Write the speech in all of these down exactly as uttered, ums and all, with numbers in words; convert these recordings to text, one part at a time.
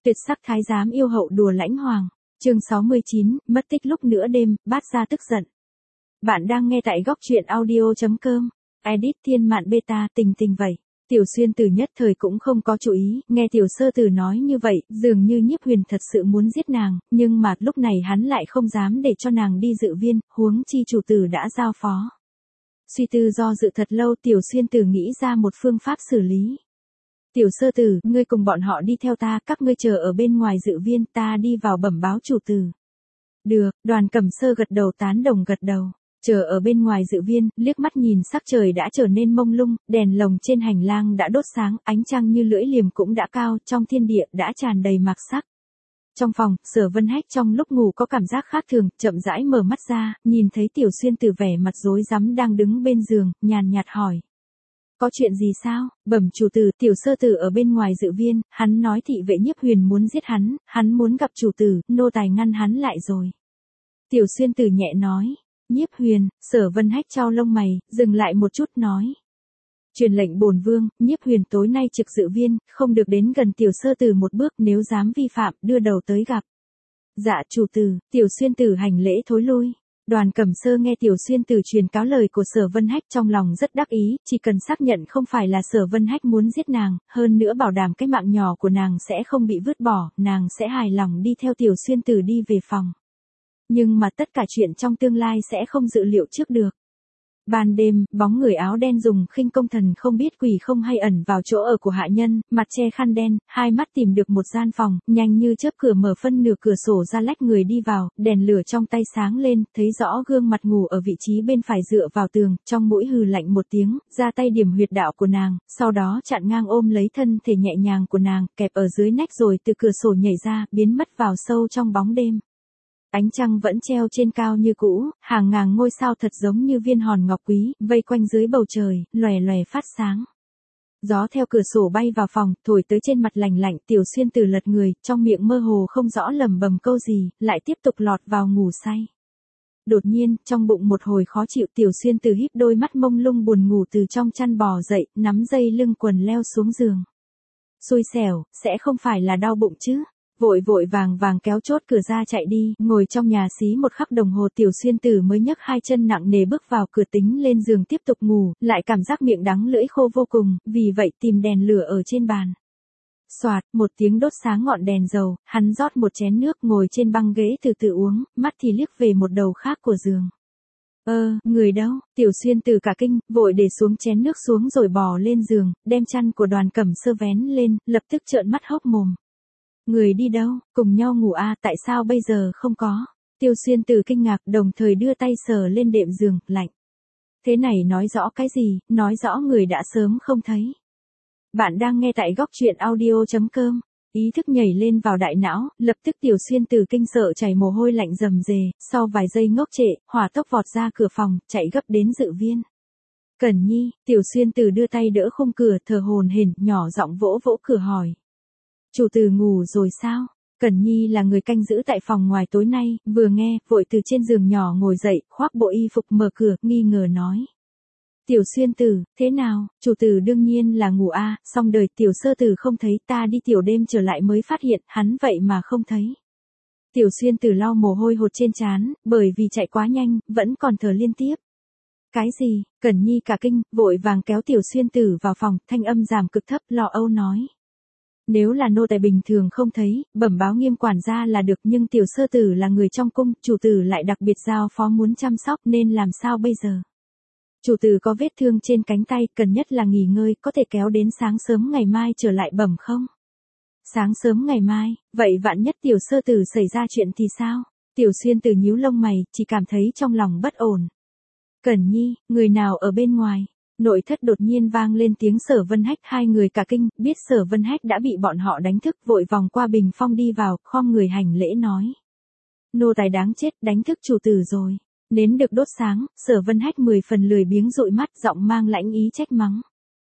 Tuyệt sắc thái giám yêu hậu đùa lãnh hoàng. Chương sáu mươi chín, mất tích lúc nửa đêm, bát gia tức giận. Bạn đang nghe tại góc truyện audio chấm com. Edit Thiên Mạn Beta, tình tình vậy. Tiểu Xuyên Tử nhất thời cũng không có chú ý, nghe Tiểu Sơ Tử nói như vậy, dường như Nhiếp Huyền thật sự muốn giết nàng, nhưng mà lúc này hắn lại không dám để cho nàng đi dự viên, huống chi chủ tử đã giao phó. Suy tư do dự thật lâu, Tiểu Xuyên Tử nghĩ ra một phương pháp xử lý. Tiểu Sơ Tử, ngươi cùng bọn họ đi theo ta, các ngươi chờ ở bên ngoài dự viên, ta đi vào bẩm báo chủ tử. Được, Đoàn Cẩm Sơ gật đầu tán đồng gật đầu. Chờ ở bên ngoài dự viên, liếc mắt nhìn sắc trời đã trở nên mông lung, đèn lồng trên hành lang đã đốt sáng, ánh trăng như lưỡi liềm cũng đã cao, trong thiên địa đã tràn đầy mạc sắc. Trong phòng, Sở Vân Hách trong lúc ngủ có cảm giác khác thường, chậm rãi mở mắt ra, nhìn thấy Tiểu Xuyên Tử vẻ mặt rối rắm đang đứng bên giường, nhàn nhạt hỏi. Có chuyện gì sao? Bẩm chủ tử, Tiểu Sơ Tử ở bên ngoài dự viên, hắn nói thị vệ Nhiếp Huyền muốn giết hắn, hắn muốn gặp chủ tử, nô tài ngăn hắn lại rồi. Tiểu Xuyên Tử nhẹ nói. Nhiếp Huyền, Sở Vân Hách chau lông mày, dừng lại một chút nói. Truyền lệnh bổn vương, Nhiếp Huyền tối nay trực dự viên, không được đến gần Tiểu Sơ Tử một bước, nếu dám vi phạm, đưa đầu tới gặp. Dạ chủ tử, Tiểu Xuyên Tử hành lễ thối lui. Đoàn Cẩm Sơ nghe Tiểu Xuyên Tử truyền cáo lời của Sở Vân Hách trong lòng rất đắc ý, chỉ cần xác nhận không phải là Sở Vân Hách muốn giết nàng, hơn nữa bảo đảm cái mạng nhỏ của nàng sẽ không bị vứt bỏ, nàng sẽ hài lòng đi theo Tiểu Xuyên Tử đi về phòng. Nhưng mà tất cả chuyện trong tương lai sẽ không dự liệu trước được. Ban đêm, bóng người áo đen dùng khinh công thần không biết quỷ không hay ẩn vào chỗ ở của hạ nhân, mặt che khăn đen, hai mắt tìm được một gian phòng, nhanh như chớp cửa mở phân nửa cửa sổ ra lách người đi vào, đèn lửa trong tay sáng lên, thấy rõ gương mặt ngủ ở vị trí bên phải dựa vào tường, trong mũi hừ lạnh một tiếng, ra tay điểm huyệt đạo của nàng, sau đó chặn ngang ôm lấy thân thể nhẹ nhàng của nàng, kẹp ở dưới nách rồi từ cửa sổ nhảy ra, biến mất vào sâu trong bóng đêm. Ánh trăng vẫn treo trên cao như cũ, hàng ngàn ngôi sao thật giống như viên hòn ngọc quý, vây quanh dưới bầu trời, lòe lòe phát sáng. Gió theo cửa sổ bay vào phòng, thổi tới trên mặt lạnh lạnh, Tiểu Xuyên Tử lật người, trong miệng mơ hồ không rõ lẩm bẩm câu gì, lại tiếp tục lọt vào ngủ say. Đột nhiên, trong bụng một hồi khó chịu, Tiểu Xuyên Tử híp đôi mắt mông lung buồn ngủ từ trong chăn bò dậy, nắm dây lưng quần leo xuống giường. Xui xẻo, sẽ không phải là đau bụng chứ? Vội vội vàng vàng kéo chốt cửa ra chạy đi, ngồi trong nhà xí một khắc đồng hồ Tiểu Xuyên Tử mới nhấc hai chân nặng nề bước vào cửa tính lên giường tiếp tục ngủ, lại cảm giác miệng đắng lưỡi khô vô cùng, vì vậy tìm đèn lửa ở trên bàn. Xoạt, một tiếng đốt sáng ngọn đèn dầu, hắn rót một chén nước ngồi trên băng ghế từ từ uống, mắt thì liếc về một đầu khác của giường. Ơ, người đâu? Tiểu Xuyên Tử cả kinh, vội để xuống chén nước xuống rồi bò lên giường, đem chăn của Đoàn Cẩm Sơ vén lên, lập tức trợn mắt hốc mồm. Người đi đâu, cùng nhau ngủ à, tại sao bây giờ không có? Tiêu Xuyên Tử kinh ngạc đồng thời đưa tay sờ lên đệm giường, lạnh. Thế này nói rõ cái gì, nói rõ người đã sớm không thấy. Bạn đang nghe tại góc truyện audio chấm com, ý thức nhảy lên vào đại não, lập tức Tiểu Xuyên Tử kinh sợ chảy mồ hôi lạnh rầm rề, sau vài giây ngốc trệ, hỏa tốc vọt ra cửa phòng, chạy gấp đến dự viên. Cẩn Nhi, Tiểu Xuyên Tử đưa tay đỡ khung cửa, thở hổn hển, nhỏ giọng vỗ vỗ cửa hỏi. Chủ tử ngủ rồi sao? Cẩn Nhi là người canh giữ tại phòng ngoài tối nay, vừa nghe, vội từ trên giường nhỏ ngồi dậy, khoác bộ y phục mở cửa, nghi ngờ nói. Tiểu Xuyên Tử, thế nào? Chủ tử đương nhiên là ngủ a, à, song đời Tiểu Sơ Tử không thấy, ta đi tiểu đêm trở lại mới phát hiện, hắn vậy mà không thấy. Tiểu Xuyên Tử lau mồ hôi hột trên trán, bởi vì chạy quá nhanh, vẫn còn thở liên tiếp. Cái gì? Cẩn Nhi cả kinh, vội vàng kéo Tiểu Xuyên Tử vào phòng, thanh âm giảm cực thấp, lo âu nói. Nếu là nô tài bình thường không thấy, bẩm báo Nghiêm quản gia là được, nhưng Tiểu Sơ Tử là người trong cung, chủ tử lại đặc biệt giao phó muốn chăm sóc, nên làm sao bây giờ? Chủ tử có vết thương trên cánh tay, cần nhất là nghỉ ngơi, có thể kéo đến sáng sớm ngày mai trở lại bẩm không? Sáng sớm ngày mai, vậy vạn nhất Tiểu Sơ Tử xảy ra chuyện thì sao? Tiểu Xuyên Tử nhíu lông mày, chỉ cảm thấy trong lòng bất ổn. Cẩn Nhi, người nào ở bên ngoài? Nội thất đột nhiên vang lên tiếng Sở Vân Hách, hai người cả kinh, biết Sở Vân Hách đã bị bọn họ đánh thức, vội vòng qua bình phong đi vào, khom người hành lễ nói. Nô tài đáng chết, đánh thức chủ tử rồi. Nến được đốt sáng, Sở Vân Hách mười phần lười biếng dụi mắt, giọng mang lãnh ý trách mắng.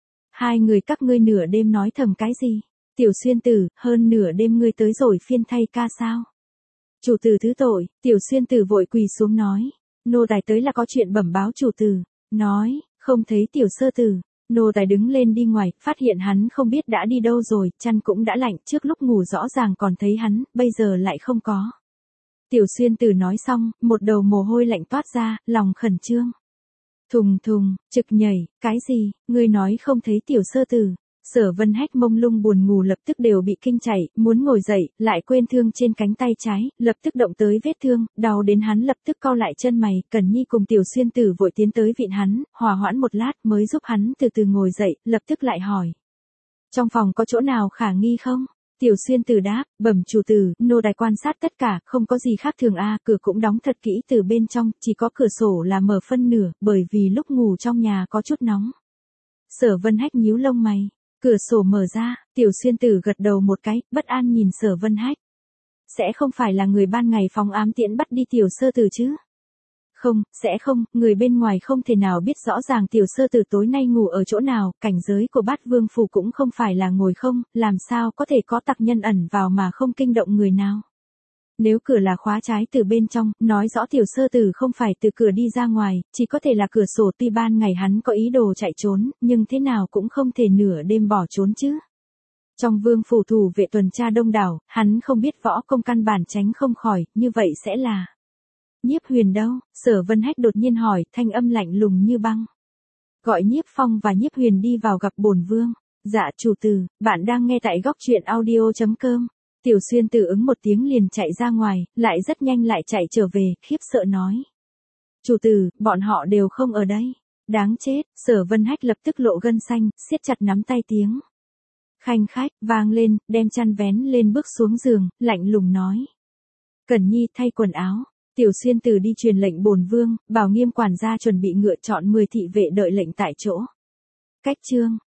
Hai người các ngươi nửa đêm nói thầm cái gì? Tiểu Xuyên Tử, hơn nửa đêm ngươi tới rồi phiên thay ca sao? Chủ tử thứ tội, Tiểu Xuyên Tử vội quỳ xuống nói. Nô tài tới là có chuyện bẩm báo chủ tử. Nói. Không thấy Tiểu Sơ Tử. Nô tài đứng lên đi ngoài, phát hiện hắn không biết đã đi đâu rồi, chăn cũng đã lạnh, trước lúc ngủ rõ ràng còn thấy hắn, bây giờ lại không có. Tiểu Xuyên Tử nói xong, một đầu mồ hôi lạnh toát ra, lòng khẩn trương. Thùng thùng, trực nhảy, cái gì, ngươi nói không thấy Tiểu Sơ Tử. Sở Vân Hách mông lung buồn ngủ lập tức đều bị kinh chảy, muốn ngồi dậy, lại quên thương trên cánh tay trái, lập tức động tới vết thương, đau đến hắn lập tức cau lại chân mày, Cẩn Nhi cùng Tiểu Xuyên Tử vội tiến tới vịn hắn, hòa hoãn một lát mới giúp hắn từ từ ngồi dậy, lập tức lại hỏi. Trong phòng có chỗ nào khả nghi không? Tiểu Xuyên Tử đáp, bẩm chủ tử, nô tài quan sát tất cả, không có gì khác thường a, cửa cũng đóng thật kỹ từ bên trong, chỉ có cửa sổ là mở phân nửa, bởi vì lúc ngủ trong nhà có chút nóng. Sở Vân Hách nhíu lông mày. Cửa sổ mở ra, Tiểu Xuyên Tử gật đầu một cái, bất an nhìn Sở Vân Hách. Sẽ không phải là người ban ngày phóng ám tiễn bắt đi Tiểu Sơ Tử chứ? Không, sẽ không, người bên ngoài không thể nào biết rõ ràng Tiểu Sơ Tử tối nay ngủ ở chỗ nào, cảnh giới của Bát Vương phủ cũng không phải là ngồi không, làm sao có thể có tặc nhân ẩn vào mà không kinh động người nào. Nếu cửa là khóa trái từ bên trong, nói rõ Tiểu Sơ Tử không phải từ cửa đi ra ngoài, chỉ có thể là cửa sổ, tuy ban ngày hắn có ý đồ chạy trốn, nhưng thế nào cũng không thể nửa đêm bỏ trốn chứ. Trong vương phủ thủ vệ tuần tra đông đảo, hắn không biết võ công căn bản tránh không khỏi, như vậy sẽ là. Nhiếp Huyền đâu? Sở Vân Hách đột nhiên hỏi, thanh âm lạnh lùng như băng. Gọi Nhiếp Phong và Nhiếp Huyền đi vào gặp bổn vương. Dạ chủ tử, bạn đang nghe tại góc truyện audio chấm com. Tiểu Xuyên Tử ứng một tiếng liền chạy ra ngoài, lại rất nhanh lại chạy trở về, khiếp sợ nói. Chủ tử, bọn họ đều không ở đây. Đáng chết, Sở Vân Hách lập tức lộ gân xanh, siết chặt nắm tay tiếng. Khanh khách, vang lên, đem chăn vén lên bước xuống giường, lạnh lùng nói. Cẩn Nhi thay quần áo. Tiểu Xuyên Tử đi truyền lệnh bổn vương, bảo Nghiêm quản gia chuẩn bị ngựa chọn mười thị vệ đợi lệnh tại chỗ. Cách chương.